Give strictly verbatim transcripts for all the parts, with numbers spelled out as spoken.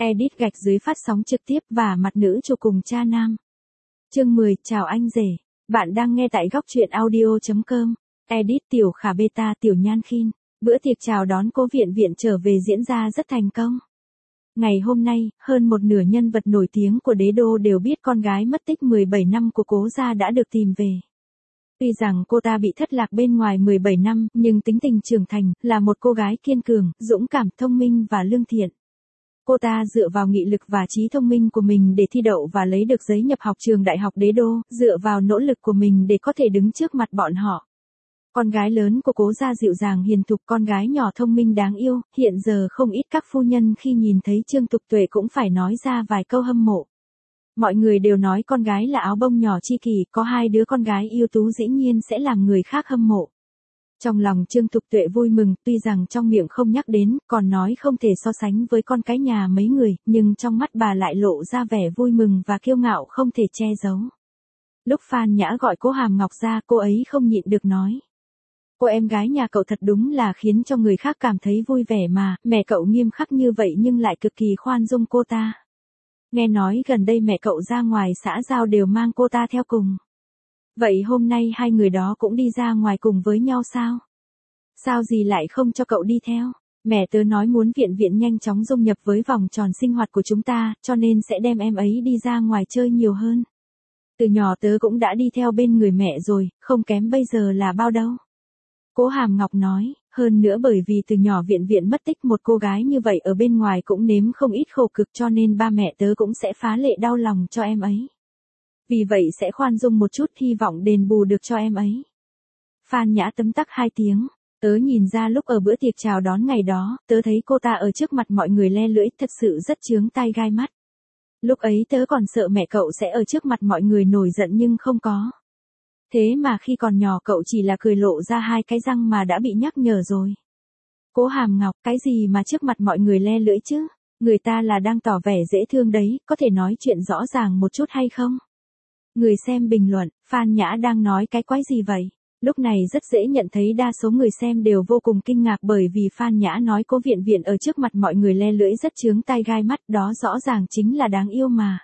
Edit gạch dưới phát sóng trực tiếp và mặt nữ chủ cùng cha nam. Chương mười, chào anh rể. Bạn đang nghe tại góc truyện audio chấm com. Edit tiểu khả beta tiểu nhan khin. Bữa tiệc chào đón cố viện viện trở về diễn ra rất thành công. Ngày hôm nay, hơn một nửa nhân vật nổi tiếng của đế đô đều biết con gái mất tích mười bảy năm của cố gia đã được tìm về. Tuy rằng cô ta bị thất lạc bên ngoài mười bảy năm, nhưng tính tình trưởng thành, là một cô gái kiên cường, dũng cảm, thông minh và lương thiện. Cô ta dựa vào nghị lực và trí thông minh của mình để thi đậu và lấy được giấy nhập học trường đại học đế đô, dựa vào nỗ lực của mình để có thể đứng trước mặt bọn họ. Con gái lớn của cố gia dịu dàng hiền thục, con gái nhỏ thông minh đáng yêu, hiện giờ không ít các phu nhân khi nhìn thấy Trương Tục Tuệ cũng phải nói ra vài câu hâm mộ. Mọi người đều nói con gái là áo bông nhỏ chi kỷ, có hai đứa con gái ưu tú dĩ nhiên sẽ làm người khác hâm mộ. Trong lòng Trương Tục Tuệ vui mừng, tuy rằng trong miệng không nhắc đến, còn nói không thể so sánh với con cái nhà mấy người, nhưng trong mắt bà lại lộ ra vẻ vui mừng và kiêu ngạo không thể che giấu. Lúc Phan Nhã gọi cô Hàm Ngọc ra, cô ấy không nhịn được nói: cô em gái nhà cậu thật đúng là khiến cho người khác cảm thấy vui vẻ mà, mẹ cậu nghiêm khắc như vậy nhưng lại cực kỳ khoan dung cô ta. Nghe nói gần đây mẹ cậu ra ngoài xã giao đều mang cô ta theo cùng. Vậy hôm nay hai người đó cũng đi ra ngoài cùng với nhau sao? Sao gì lại không cho cậu đi theo? Mẹ tớ nói muốn viện viện nhanh chóng dung nhập với vòng tròn sinh hoạt của chúng ta, cho nên sẽ đem em ấy đi ra ngoài chơi nhiều hơn. Từ nhỏ tớ cũng đã đi theo bên người mẹ rồi, không kém bây giờ là bao đâu. Cố Hàm Ngọc nói, hơn nữa bởi vì từ nhỏ viện viện mất tích, một cô gái như vậy ở bên ngoài cũng nếm không ít khổ cực, cho nên ba mẹ tớ cũng sẽ phá lệ đau lòng cho em ấy. Vì vậy sẽ khoan dung một chút, hy vọng đền bù được cho em ấy. Phan Nhã tấm tắc hai tiếng, tớ nhìn ra lúc ở bữa tiệc chào đón ngày đó, tớ thấy cô ta ở trước mặt mọi người le lưỡi, thật sự rất chướng tai gai mắt. Lúc ấy tớ còn sợ mẹ cậu sẽ ở trước mặt mọi người nổi giận nhưng không có. Thế mà khi còn nhỏ cậu chỉ là cười lộ ra hai cái răng mà đã bị nhắc nhở rồi. Cố Hàm Ngọc, cái gì mà trước mặt mọi người le lưỡi chứ? Người ta là đang tỏ vẻ dễ thương đấy, có thể nói chuyện rõ ràng một chút hay không? Người xem bình luận, Phan Nhã đang nói cái quái gì vậy? Lúc này rất dễ nhận thấy đa số người xem đều vô cùng kinh ngạc bởi vì Phan Nhã nói cố viện viện ở trước mặt mọi người le lưỡi rất chướng tai gai mắt, đó rõ ràng chính là đáng yêu mà.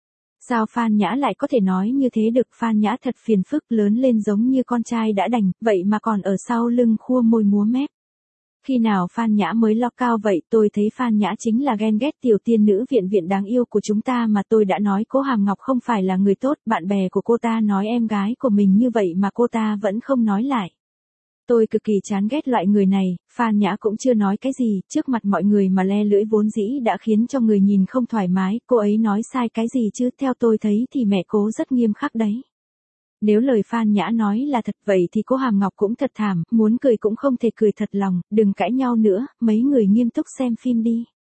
Sao Phan Nhã lại có thể nói như thế được? Phan Nhã thật phiền phức, lớn lên giống như con trai đã đành, vậy mà còn ở sau lưng khua môi múa mép. Khi nào Phan Nhã mới lo cao vậy? Tôi thấy Phan Nhã chính là ghen ghét tiểu tiên nữ viện viện đáng yêu của chúng ta mà. Tôi đã nói cố Hàm Ngọc không phải là người tốt, bạn bè của cô ta nói em gái của mình như vậy mà cô ta vẫn không nói lại. Tôi cực kỳ chán ghét loại người này. Phan Nhã cũng chưa nói cái gì, trước mặt mọi người mà le lưỡi vốn dĩ đã khiến cho người nhìn không thoải mái, cô ấy nói sai cái gì chứ? Theo tôi thấy thì mẹ cố rất nghiêm khắc đấy. Nếu lời Phan Nhã nói là thật vậy thì cô Hàm Ngọc cũng thật thảm, muốn cười cũng không thể cười thật lòng, đừng cãi nhau nữa, mấy người nghiêm túc xem phim đi.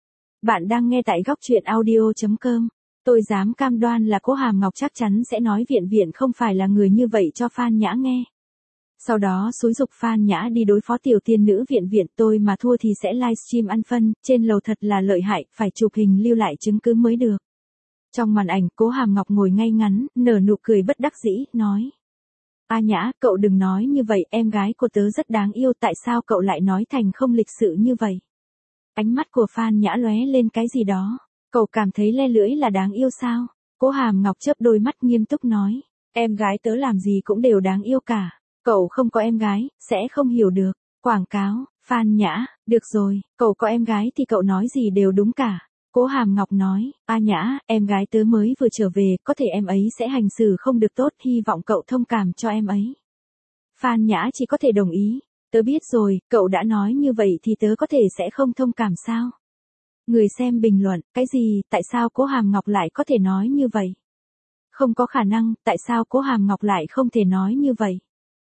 Bạn đang nghe tại góc truyện audio chấm com. Tôi dám cam đoan là cô Hàm Ngọc chắc chắn sẽ nói viện viện không phải là người như vậy cho Phan Nhã nghe. Sau đó xúi giục Phan Nhã đi đối phó tiểu tiên nữ viện viện, tôi mà thua thì sẽ livestream ăn phân, trên lầu thật là lợi hại, phải chụp hình lưu lại chứng cứ mới được. Trong màn ảnh, cố Hàm Ngọc ngồi ngay ngắn, nở nụ cười bất đắc dĩ, nói: A Nhã, cậu đừng nói như vậy, em gái của tớ rất đáng yêu, tại sao cậu lại nói thành không lịch sự như vậy? Ánh mắt của Phan Nhã lóe lên cái gì đó, cậu cảm thấy le lưỡi là đáng yêu sao? Cố Hàm Ngọc chớp đôi mắt nghiêm túc nói: em gái tớ làm gì cũng đều đáng yêu cả, cậu không có em gái, sẽ không hiểu được. Quảng cáo, Phan Nhã, được rồi, cậu có em gái thì cậu nói gì đều đúng cả. Cố Hàm Ngọc nói, A Nhã, em gái tớ mới vừa trở về, có thể em ấy sẽ hành xử không được tốt, hy vọng cậu thông cảm cho em ấy. Phan Nhã chỉ có thể đồng ý, tớ biết rồi, cậu đã nói như vậy thì tớ có thể sẽ không thông cảm sao? Người xem bình luận, cái gì, tại sao Cố Hàm Ngọc lại có thể nói như vậy? Không có khả năng, tại sao Cố Hàm Ngọc lại không thể nói như vậy?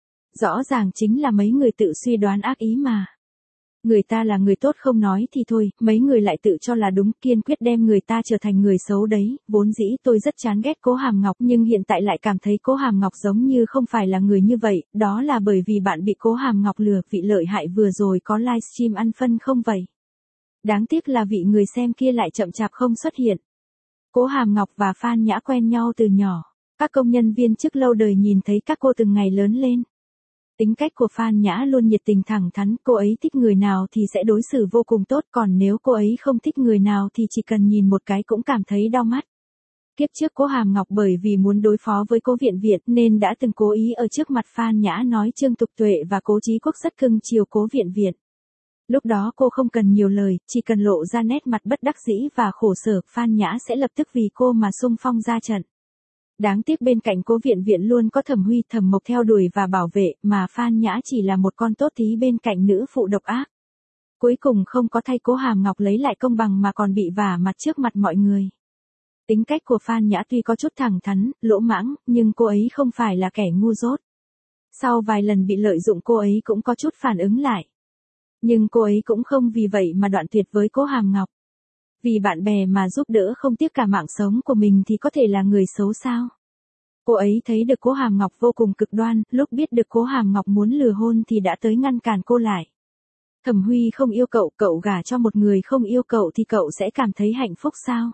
Rõ ràng chính là mấy người tự suy đoán ác ý mà. Người ta là người tốt không nói thì thôi, mấy người lại tự cho là đúng, kiên quyết đem người ta trở thành người xấu đấy. Vốn dĩ tôi rất chán ghét Cố Hàm Ngọc nhưng hiện tại lại cảm thấy Cố Hàm Ngọc giống như không phải là người như vậy, đó là bởi vì bạn bị Cố Hàm Ngọc lừa. Vị lợi hại vừa rồi có livestream ăn phân không vậy? Đáng tiếc là vị người xem kia lại chậm chạp không xuất hiện. Cố Hàm Ngọc và Phan Nhã quen nhau từ nhỏ, các công nhân viên chức lâu đời nhìn thấy các cô từng ngày lớn lên. Tính cách của Phan Nhã luôn nhiệt tình thẳng thắn, cô ấy thích người nào thì sẽ đối xử vô cùng tốt, còn nếu cô ấy không thích người nào thì chỉ cần nhìn một cái cũng cảm thấy đau mắt. Kiếp trước Cố Hàm Ngọc bởi vì muốn đối phó với Cố Viện Viện nên đã từng cố ý ở trước mặt Phan Nhã nói Trương Tục Tuệ và Cố Chí Quốc rất cưng chiều Cố Viện Viện. Lúc đó cô không cần nhiều lời, chỉ cần lộ ra nét mặt bất đắc dĩ và khổ sở, Phan Nhã sẽ lập tức vì cô mà xung phong ra trận. Đáng tiếc bên cạnh Cố Viện Viện luôn có Thẩm Huy Thẩm Mộc theo đuổi và bảo vệ, mà Phan Nhã chỉ là một con tốt tí bên cạnh nữ phụ độc ác. Cuối cùng không có thay Cố Hàm Ngọc lấy lại công bằng mà còn bị vả mặt trước mặt mọi người. Tính cách của Phan Nhã tuy có chút thẳng thắn, lỗ mãng, nhưng cô ấy không phải là kẻ ngu dốt. Sau vài lần bị lợi dụng cô ấy cũng có chút phản ứng lại. Nhưng cô ấy cũng không vì vậy mà đoạn tuyệt với Cố Hàm Ngọc. Vì bạn bè mà giúp đỡ không tiếc cả mạng sống của mình thì có thể là người xấu sao? Cô ấy thấy được Cố Hàm Ngọc vô cùng cực đoan, lúc biết được Cố Hàm Ngọc muốn lừa hôn thì đã tới ngăn cản cô lại. Thẩm Huy không yêu cậu, cậu gả cho một người không yêu cậu thì cậu sẽ cảm thấy hạnh phúc sao?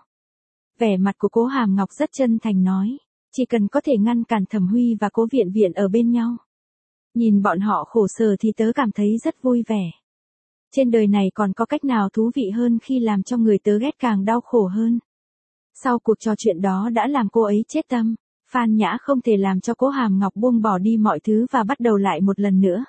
Vẻ mặt của Cố Hàm Ngọc rất chân thành nói, chỉ cần có thể ngăn cản Thẩm Huy và Cố Viện Viện ở bên nhau. Nhìn bọn họ khổ sở thì tớ cảm thấy rất vui vẻ. Trên đời này còn có cách nào thú vị hơn khi làm cho người tớ ghét càng đau khổ hơn. Sau cuộc trò chuyện đó đã làm cô ấy chết tâm, Phan Nhã không thể làm cho Cố Hàm Ngọc buông bỏ đi mọi thứ và bắt đầu lại một lần nữa.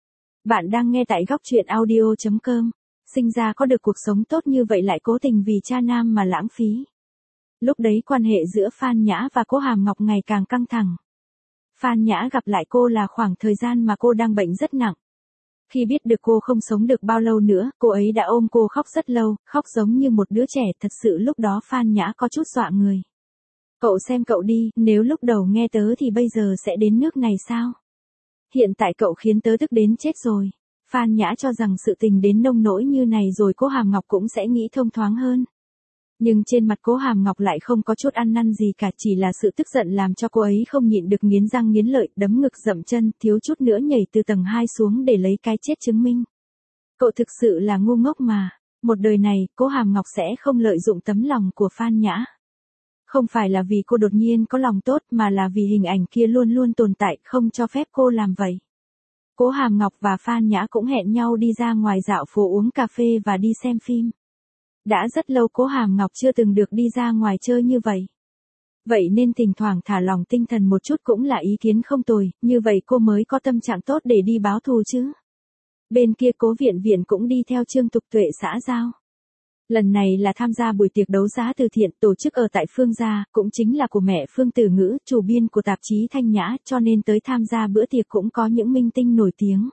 Bạn đang nghe tại góc truyện audio chấm com. Sinh ra có được cuộc sống tốt như vậy lại cố tình vì cha nam mà lãng phí. Lúc đấy quan hệ giữa Phan Nhã và Cố Hàm Ngọc ngày càng căng thẳng. Phan Nhã gặp lại cô là khoảng thời gian mà cô đang bệnh rất nặng. Khi biết được cô không sống được bao lâu nữa, cô ấy đã ôm cô khóc rất lâu, khóc giống như một đứa trẻ, thật sự lúc đó Phan Nhã có chút dọa người. Cậu xem cậu đi, nếu lúc đầu nghe tớ thì bây giờ sẽ đến nước này sao? Hiện tại cậu khiến tớ tức đến chết rồi. Phan Nhã cho rằng sự tình đến nông nỗi như này rồi Cố Hàm Ngọc cũng sẽ nghĩ thông thoáng hơn. Nhưng trên mặt Cố Hàm Ngọc lại không có chút ăn năn gì cả, chỉ là sự tức giận làm cho cô ấy không nhịn được nghiến răng nghiến lợi, đấm ngực dậm chân, thiếu chút nữa nhảy từ tầng hai xuống để lấy cái chết chứng minh. Cậu thực sự là ngu ngốc mà, một đời này, Cố Hàm Ngọc sẽ không lợi dụng tấm lòng của Phan Nhã. Không phải là vì cô đột nhiên có lòng tốt mà là vì hình ảnh kia luôn luôn tồn tại, không cho phép cô làm vậy. Cố Hàm Ngọc và Phan Nhã cũng hẹn nhau đi ra ngoài dạo phố uống cà phê và đi xem phim. Đã rất lâu Cố Hàm Ngọc chưa từng được đi ra ngoài chơi như vậy. Vậy nên thỉnh thoảng thả lỏng tinh thần một chút cũng là ý kiến không tồi, như vậy cô mới có tâm trạng tốt để đi báo thù chứ. Bên kia Cố Viện Viện cũng đi theo Trương Tục Tuệ xã giao. Lần này là tham gia buổi tiệc đấu giá từ thiện tổ chức ở tại Phương Gia, cũng chính là của mẹ Phương Tử Ngữ, chủ biên của tạp chí Thanh Nhã, cho nên tới tham gia bữa tiệc cũng có những minh tinh nổi tiếng.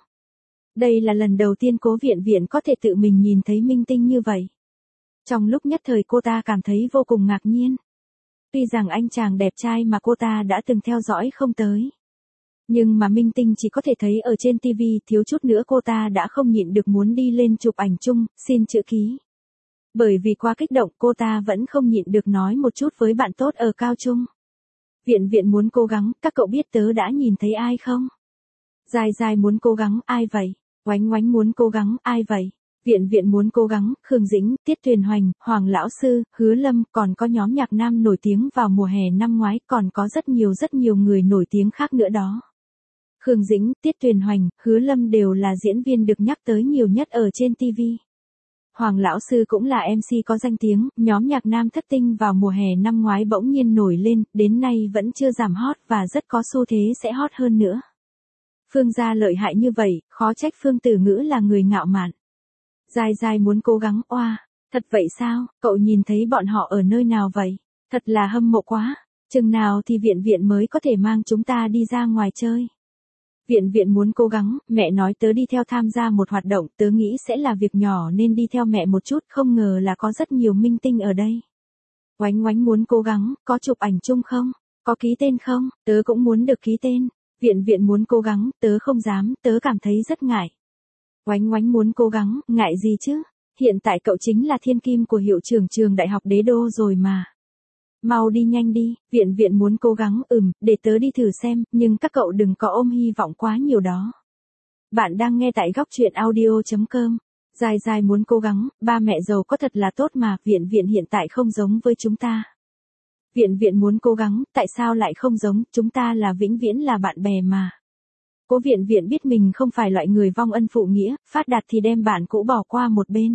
Đây là lần đầu tiên Cố Viện Viện có thể tự mình nhìn thấy minh tinh như vậy. Trong lúc nhất thời cô ta cảm thấy vô cùng ngạc nhiên. Tuy rằng anh chàng đẹp trai mà cô ta đã từng theo dõi không tới. Nhưng mà minh tinh chỉ có thể thấy ở trên ti vi, thiếu chút nữa cô ta đã không nhịn được muốn đi lên chụp ảnh chung, xin chữ ký. Bởi vì quá kích động cô ta vẫn không nhịn được nói một chút với bạn tốt ở cao trung. Viện Viện muốn cố gắng, các cậu biết tớ đã nhìn thấy ai không? Dài Dài muốn cố gắng, ai vậy? Oánh Oánh muốn cố gắng, ai vậy? Viện Viện muốn cố gắng, Khương Dĩnh, Tiết Tuyền Hoành, Hoàng Lão Sư, Hứa Lâm, còn có nhóm nhạc nam nổi tiếng vào mùa hè năm ngoái, còn có rất nhiều rất nhiều người nổi tiếng khác nữa đó. Khương Dĩnh, Tiết Tuyền Hoành, Hứa Lâm đều là diễn viên được nhắc tới nhiều nhất ở trên ti vi. Hoàng Lão Sư cũng là em xê có danh tiếng, nhóm nhạc nam thất tinh vào mùa hè năm ngoái bỗng nhiên nổi lên, đến nay vẫn chưa giảm hot và rất có xu thế sẽ hot hơn nữa. Phương Gia lợi hại như vậy, khó trách Phương Tử Ngữ là người ngạo mạn. Dài Dài muốn cố gắng, oa, thật vậy sao, cậu nhìn thấy bọn họ ở nơi nào vậy? Thật là hâm mộ quá, chừng nào thì Viện Viện mới có thể mang chúng ta đi ra ngoài chơi. Viện Viện muốn cố gắng, mẹ nói tớ đi theo tham gia một hoạt động, tớ nghĩ sẽ là việc nhỏ nên đi theo mẹ một chút, không ngờ là có rất nhiều minh tinh ở đây. Oánh Oánh muốn cố gắng, có chụp ảnh chung không? Có ký tên không? Tớ cũng muốn được ký tên. Viện Viện muốn cố gắng, tớ không dám, tớ cảm thấy rất ngại. Oánh Oánh muốn cố gắng, ngại gì chứ? Hiện tại cậu chính là thiên kim của hiệu trưởng trường đại học Đế Đô rồi mà. Mau đi nhanh đi, Viện Viện muốn cố gắng, ừm, để tớ đi thử xem, nhưng các cậu đừng có ôm hy vọng quá nhiều đó. Bạn đang nghe tại góc truyện audio chấm com. Dài Dài muốn cố gắng, ba mẹ giàu có thật là tốt mà, Viện Viện hiện tại không giống với chúng ta. Viện Viện muốn cố gắng, tại sao lại không giống, chúng ta là vĩnh viễn là bạn bè mà. Cố Viện Viện biết mình không phải loại người vong ân phụ nghĩa, phát đạt thì đem bạn cũ bỏ qua một bên.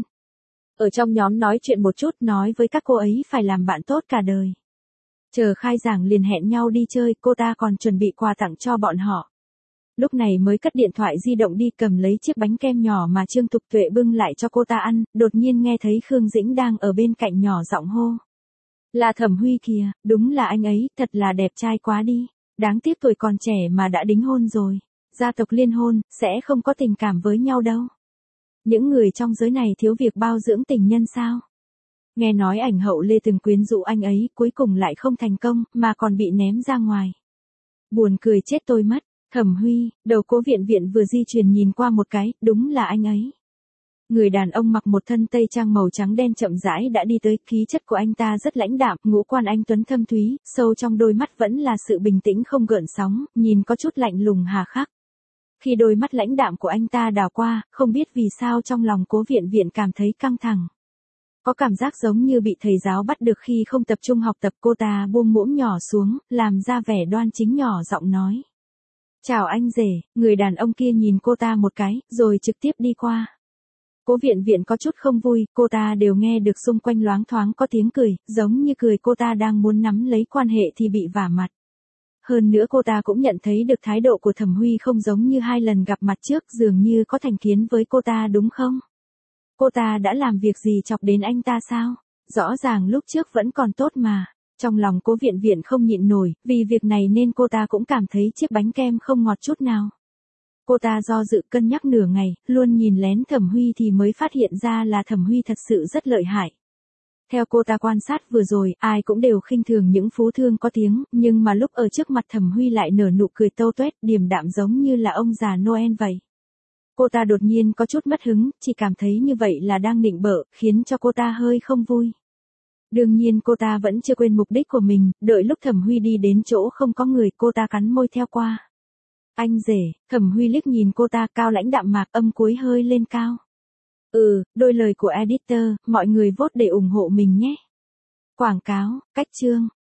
Ở trong nhóm nói chuyện một chút, nói với các cô ấy phải làm bạn tốt cả đời. Chờ khai giảng liền hẹn nhau đi chơi, cô ta còn chuẩn bị quà tặng cho bọn họ. Lúc này mới cất điện thoại di động đi, cầm lấy chiếc bánh kem nhỏ mà Trương Tục Tuệ bưng lại cho cô ta ăn, đột nhiên nghe thấy Khương Dĩnh đang ở bên cạnh nhỏ giọng hô. Là Thẩm Huy kìa, đúng là anh ấy, thật là đẹp trai quá đi. Đáng tiếc tuổi còn trẻ mà đã đính hôn rồi. Gia tộc liên hôn, sẽ không có tình cảm với nhau đâu. Những người trong giới này thiếu việc bao dưỡng tình nhân sao? Nghe nói ảnh hậu Lê từng quyến rũ anh ấy, cuối cùng lại không thành công, mà còn bị ném ra ngoài. Buồn cười chết tôi mất. Thẩm Huy, đầu Cố Viện Viện vừa di chuyển nhìn qua một cái, đúng là anh ấy. Người đàn ông mặc một thân tây trang màu trắng đen chậm rãi đã đi tới, khí chất của anh ta rất lãnh đạm, ngũ quan anh tuấn thâm thúy, sâu trong đôi mắt vẫn là sự bình tĩnh không gợn sóng, nhìn có chút lạnh lùng hà khắc. Khi đôi mắt lãnh đạm của anh ta đảo qua, không biết vì sao trong lòng Cố Viện Viện cảm thấy căng thẳng. Có cảm giác giống như bị thầy giáo bắt được khi không tập trung học tập. Cô ta buông muỗng nhỏ xuống, làm ra vẻ đoan chính nhỏ giọng nói. Chào anh rể. Người đàn ông kia nhìn cô ta một cái, rồi trực tiếp đi qua. Cố Viện Viện có chút không vui, cô ta đều nghe được xung quanh loáng thoáng có tiếng cười, giống như cười cô ta đang muốn nắm lấy quan hệ thì bị vả mặt. Hơn nữa cô ta cũng nhận thấy được thái độ của Thẩm Huy không giống như hai lần gặp mặt trước, dường như có thành kiến với cô ta đúng không? Cô ta đã làm việc gì chọc đến anh ta sao? Rõ ràng lúc trước vẫn còn tốt mà. Trong lòng Cố Viện Viện không nhịn nổi, vì việc này nên cô ta cũng cảm thấy chiếc bánh kem không ngọt chút nào. Cô ta do dự cân nhắc nửa ngày, luôn nhìn lén Thẩm Huy thì mới phát hiện ra là Thẩm Huy thật sự rất lợi hại. Theo cô ta quan sát vừa rồi, ai cũng đều khinh thường những phú thương có tiếng, nhưng mà lúc ở trước mặt Thẩm Huy lại nở nụ cười tâu tuét, điềm đạm giống như là ông già Noel vậy. Cô ta đột nhiên có chút mất hứng, chỉ cảm thấy như vậy là đang nịnh bợ, khiến cho cô ta hơi không vui. Đương nhiên cô ta vẫn chưa quên mục đích của mình, đợi lúc Thẩm Huy đi đến chỗ không có người, cô ta cắn môi theo qua. Anh rể. Thẩm Huy liếc nhìn cô ta, cao lãnh đạm mạc, âm cuối hơi lên cao. Ừ, đôi lời của editor, mọi người vote để ủng hộ mình nhé. Quảng cáo, cách chương.